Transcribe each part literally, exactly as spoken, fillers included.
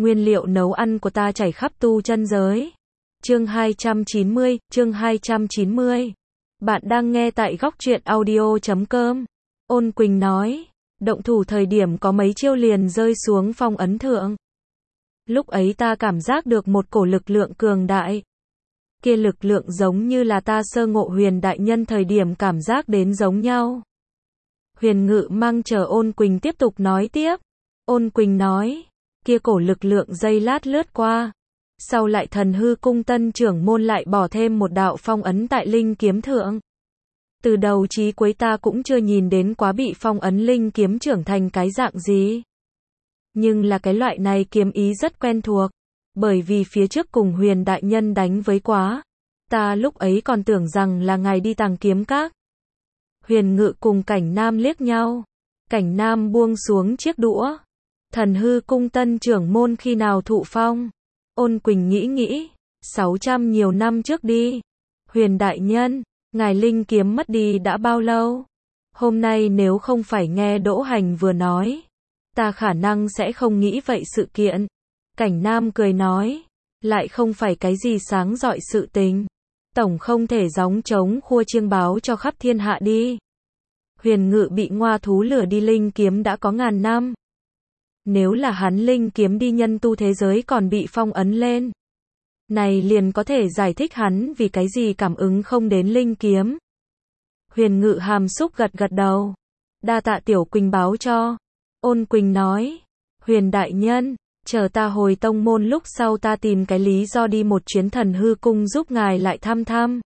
Nguyên liệu nấu ăn của ta chảy khắp tu chân giới. Chương hai trăm chín mươi, chương hai trăm chín mươi. Bạn đang nghe tại góc truyện audio chấm com. Ôn Quỳnh nói, động thủ thời điểm có mấy chiêu liền rơi xuống phong ấn thượng. Lúc ấy ta cảm giác được một cổ lực lượng cường đại. Kia lực lượng giống như là ta sơ ngộ Huyền đại nhân thời điểm cảm giác đến giống nhau. Huyền Ngự mang chờ Ôn Quỳnh tiếp tục nói tiếp. Ôn Quỳnh nói, kia cổ lực lượng giây lát lướt qua. Sau lại Thần Hư Cung tân trưởng môn lại bỏ thêm một đạo phong ấn tại linh kiếm thượng. Từ đầu chí cuối ta cũng chưa nhìn đến quá bị phong ấn linh kiếm trưởng thành cái dạng gì. Nhưng là cái loại này kiếm ý rất quen thuộc. Bởi vì phía trước cùng Huyền đại nhân đánh với quá. Ta lúc ấy còn tưởng rằng là ngài đi Tàng Kiếm Các. Huyền Ngự cùng Cảnh Nam liếc nhau. Cảnh Nam buông xuống chiếc đũa. Thần Hư Cung tân trưởng môn khi nào thụ phong? Ôn Quỳnh nghĩ nghĩ, sáu trăm nhiều năm trước đi. Huyền đại nhân, ngài linh kiếm mất đi đã bao lâu? Hôm nay nếu không phải nghe Đỗ Hành vừa nói, ta khả năng sẽ không nghĩ vậy sự kiện. Cảnh Nam cười nói, lại không phải cái gì sáng rọi sự tình. Tổng không thể gióng trống khua chiêng báo cho khắp thiên hạ đi. Huyền Ngự bị ngoa thú lửa đi linh kiếm đã có ngàn năm. Nếu là hắn linh kiếm đi nhân tu thế giới còn bị phong ấn lên. Này liền có thể giải thích hắn vì cái gì cảm ứng không đến linh kiếm. Huyền Ngự hàm xúc gật gật đầu. Đa tạ Tiểu Quỳnh báo cho. Ôn Quỳnh nói, Huyền đại nhân, chờ ta hồi tông môn lúc sau ta tìm cái lý do đi một chuyến Thần Hư Cung giúp ngài lại thăm thăm.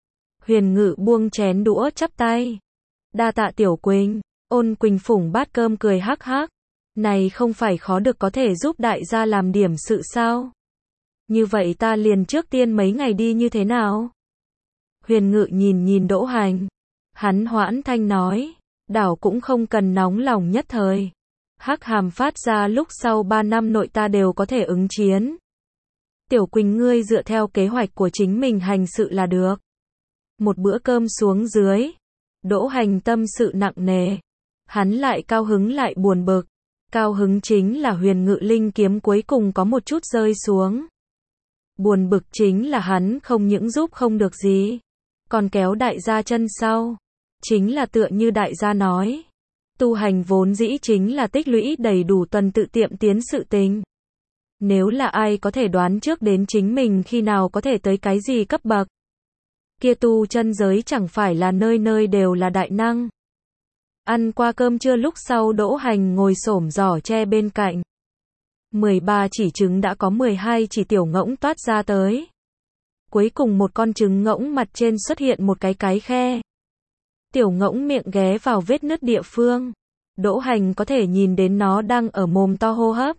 Huyền Ngự buông chén đũa chắp tay. Đa tạ Tiểu Quỳnh. Ôn Quỳnh phủng bát cơm cười hắc hắc. Này không phải khó được có thể giúp đại gia làm điểm sự sao? Như vậy ta liền trước tiên mấy ngày đi như thế nào? Huyền Ngự nhìn nhìn Đỗ Hành. Hắn hoãn thanh nói, đảo cũng không cần nóng lòng nhất thời. Hắc hàm phát ra lúc sau ba năm nội ta đều có thể ứng chiến. Tiểu Quỳnh ngươi dựa theo kế hoạch của chính mình hành sự là được. Một bữa cơm xuống dưới. Đỗ Hành tâm sự nặng nề. Hắn lại cao hứng lại buồn bực. Cao hứng chính là Huyền Ngự linh kiếm cuối cùng có một chút rơi xuống. Buồn bực chính là hắn không những giúp không được gì, còn kéo đại gia chân sau. Chính là tựa như đại gia nói. Tu hành vốn dĩ chính là tích lũy đầy đủ tuần tự tiệm tiến sự tình. Nếu là ai có thể đoán trước đến chính mình khi nào có thể tới cái gì cấp bậc. Kia tu chân giới chẳng phải là nơi nơi đều là đại năng. Ăn qua cơm trưa lúc sau Đỗ Hành ngồi xổm giỏ tre bên cạnh. mười ba chỉ trứng đã có mười hai chỉ tiểu ngỗng toát ra tới. Cuối cùng một con trứng ngỗng mặt trên xuất hiện một cái cái khe. Tiểu ngỗng miệng ghé vào vết nứt địa phương. Đỗ Hành có thể nhìn đến nó đang ở mồm to hô hấp.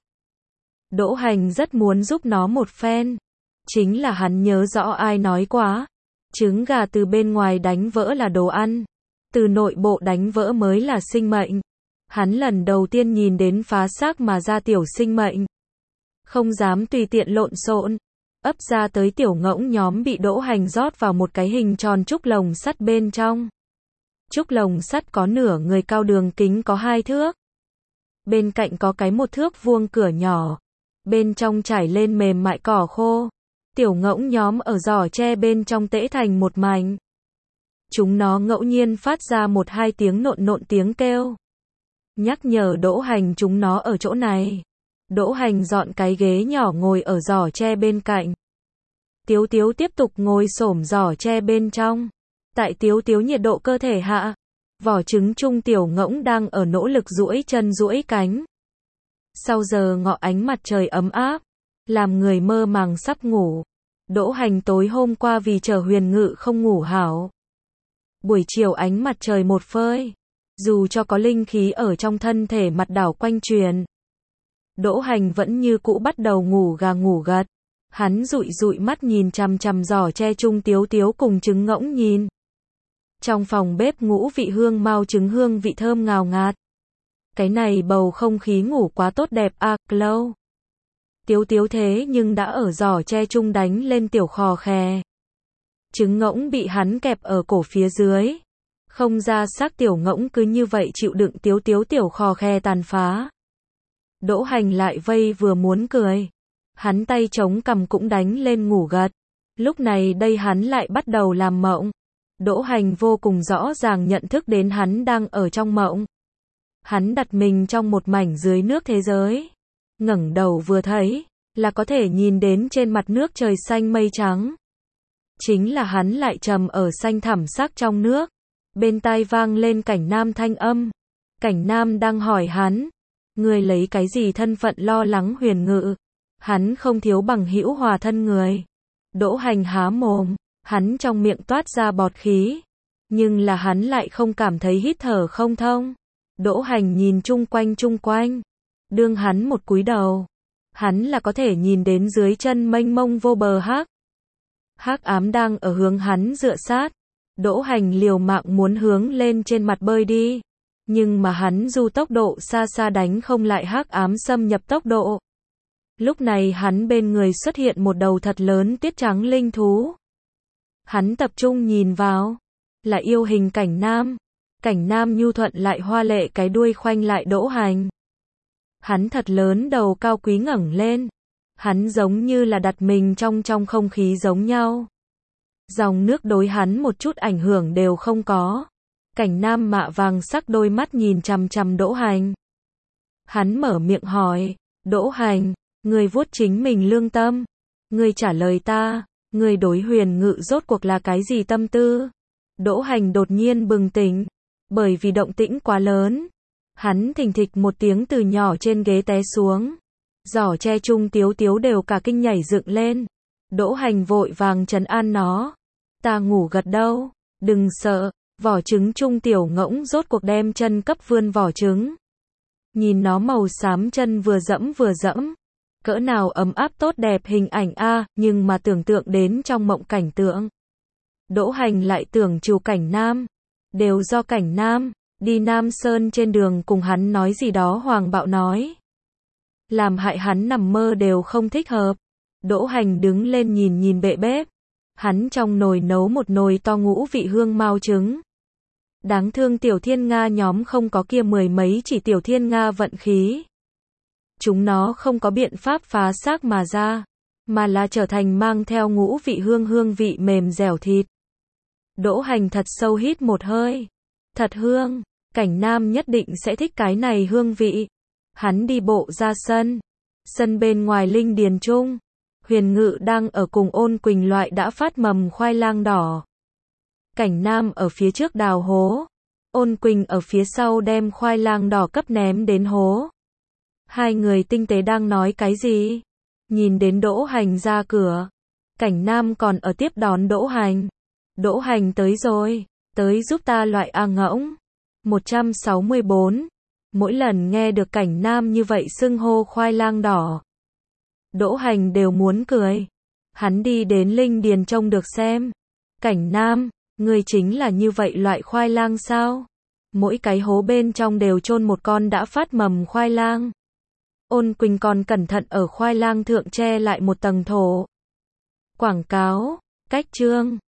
Đỗ Hành rất muốn giúp nó một phen. Chính là hắn nhớ rõ ai nói quá. Trứng gà từ bên ngoài đánh vỡ là đồ ăn. Từ nội bộ đánh vỡ mới là sinh mệnh. Hắn lần đầu tiên nhìn đến phá xác mà ra tiểu sinh mệnh. Không dám tùy tiện lộn xộn. Ấp ra tới tiểu ngỗng nhóm bị Đỗ Hành rót vào một cái hình tròn trúc lồng sắt bên trong. Trúc lồng sắt có nửa người cao, đường kính có hai thước. Bên cạnh có cái một thước vuông cửa nhỏ. Bên trong trải lên mềm mại cỏ khô. Tiểu ngỗng nhóm ở giỏ tre bên trong tễ thành một mảnh. Chúng nó ngẫu nhiên phát ra một hai tiếng nộn nộn tiếng kêu. Nhắc nhở Đỗ Hành chúng nó ở chỗ này. Đỗ Hành dọn cái ghế nhỏ ngồi ở giỏ tre bên cạnh. Tiếu Tiếu tiếp tục ngồi xổm giỏ tre bên trong. Tại Tiếu Tiếu nhiệt độ cơ thể hạ, vỏ trứng chung tiểu ngỗng đang ở nỗ lực duỗi chân duỗi cánh. Sau giờ ngọ ánh mặt trời ấm áp, làm người mơ màng sắp ngủ. Đỗ Hành tối hôm qua vì chờ Huyền Ngự không ngủ hảo. Buổi chiều ánh mặt trời một phơi, dù cho có linh khí ở trong thân thể mặt đảo quanh truyền. Đỗ Hành vẫn như cũ bắt đầu ngủ gà ngủ gật. Hắn dụi dụi mắt nhìn chằm chằm giỏ tre chung Tiếu Tiếu cùng trứng ngỗng nhìn. Trong phòng bếp ngũ vị hương mao trứng hương vị thơm ngào ngạt. Cái này bầu không khí ngủ quá tốt đẹp à, lâu. Tiếu Tiếu thế nhưng đã ở giỏ tre chung đánh lên tiểu khò khè. Trứng ngỗng bị hắn kẹp ở cổ phía dưới. Không ra xác tiểu ngỗng cứ như vậy chịu đựng Tiếu Tiếu tiểu khò khè tàn phá. Đỗ Hành lại vây vừa muốn cười. Hắn tay chống cằm cũng đánh lên ngủ gật. Lúc này đây hắn lại bắt đầu làm mộng. Đỗ Hành vô cùng rõ ràng nhận thức đến hắn đang ở trong mộng. Hắn đặt mình trong một mảnh dưới nước thế giới. Ngẩng đầu vừa thấy, là có thể nhìn đến trên mặt nước trời xanh mây trắng. Chính là hắn lại trầm ở xanh thẳm sắc trong nước. Bên tai vang lên Cảnh Nam thanh âm. Cảnh Nam đang hỏi hắn, người lấy cái gì thân phận lo lắng Huyền Ngự? Hắn không thiếu bằng hữu hòa thân người. Đỗ Hành há mồm, hắn trong miệng toát ra bọt khí, nhưng là hắn lại không cảm thấy hít thở không thông. Đỗ Hành nhìn chung quanh chung quanh, đương hắn một cúi đầu, hắn là có thể nhìn đến dưới chân mênh mông vô bờ hắc. Hắc ám đang ở hướng hắn dựa sát. Đỗ Hành liều mạng muốn hướng lên trên mặt bơi đi, nhưng mà hắn du tốc độ xa xa đánh không lại hắc ám xâm nhập tốc độ. Lúc này hắn bên người xuất hiện một đầu thật lớn tiết trắng linh thú. Hắn tập trung nhìn vào, là yêu hình Cảnh Nam. Cảnh Nam nhu thuận lại hoa lệ cái đuôi khoanh lại Đỗ Hành. Hắn thật lớn đầu cao quý ngẩng lên. Hắn giống như là đặt mình trong trong không khí giống nhau. Dòng nước đối hắn một chút ảnh hưởng đều không có. Cảnh Nam mạ vàng sắc đôi mắt nhìn chằm chằm Đỗ Hành. Hắn mở miệng hỏi, Đỗ Hành, người vuốt chính mình lương tâm. Người trả lời ta, người đối Huyền Ngự rốt cuộc là cái gì tâm tư? Đỗ Hành đột nhiên bừng tỉnh, bởi vì động tĩnh quá lớn. Hắn thình thịch một tiếng từ nhỏ trên ghế té xuống. Giỏ tre chung Tiếu Tiếu đều cả kinh nhảy dựng lên. Đỗ Hành vội vàng trấn an nó. Ta ngủ gật đâu, đừng sợ. Vỏ trứng chung Tiểu Ngỗng rốt cuộc đem chân cấp vươn vỏ trứng. Nhìn nó màu xám chân vừa dẫm vừa dẫm. Cỡ nào ấm áp tốt đẹp hình ảnh a, nhưng mà tưởng tượng đến trong mộng cảnh tượng. Đỗ Hành lại tưởng chiều Cảnh Nam. Đều do Cảnh Nam, đi Nam Sơn trên đường cùng hắn nói gì đó hoàng bạo nói. Làm hại hắn nằm mơ đều không thích hợp. Đỗ Hành đứng lên nhìn nhìn bệ bếp. Hắn trong nồi nấu một nồi to ngũ vị hương mao trứng. Đáng thương tiểu thiên nga nhóm không có kia mười mấy chỉ tiểu thiên nga vận khí. Chúng nó không có biện pháp phá xác mà ra, mà là trở thành mang theo ngũ vị hương hương vị mềm dẻo thịt. Đỗ Hành thật sâu hít một hơi. Thật hương, Cảnh Nam nhất định sẽ thích cái này hương vị. Hắn đi bộ ra sân. Sân bên ngoài linh điền trung, Huyền Ngự đang ở cùng Ôn Quỳnh loại đã phát mầm khoai lang đỏ. Cảnh Nam ở phía trước đào hố. Ôn Quỳnh ở phía sau đem khoai lang đỏ cấp ném đến hố. Hai người tinh tế đang nói cái gì? Nhìn đến Đỗ Hành ra cửa. Cảnh Nam còn ở tiếp đón Đỗ Hành. Đỗ Hành tới rồi, tới giúp ta loại A Ngỗng. một trăm sáu mươi bốn. Mỗi lần nghe được Cảnh Nam như vậy xưng hô khoai lang đỏ, Đỗ Hành đều muốn cười. Hắn đi đến linh điền trông được xem. Cảnh Nam, người chính là như vậy loại khoai lang sao? Mỗi cái hố bên trong đều chôn một con đã phát mầm khoai lang. Ôn Quỳnh còn cẩn thận ở khoai lang thượng che lại một tầng thổ. Quảng cáo, cách chương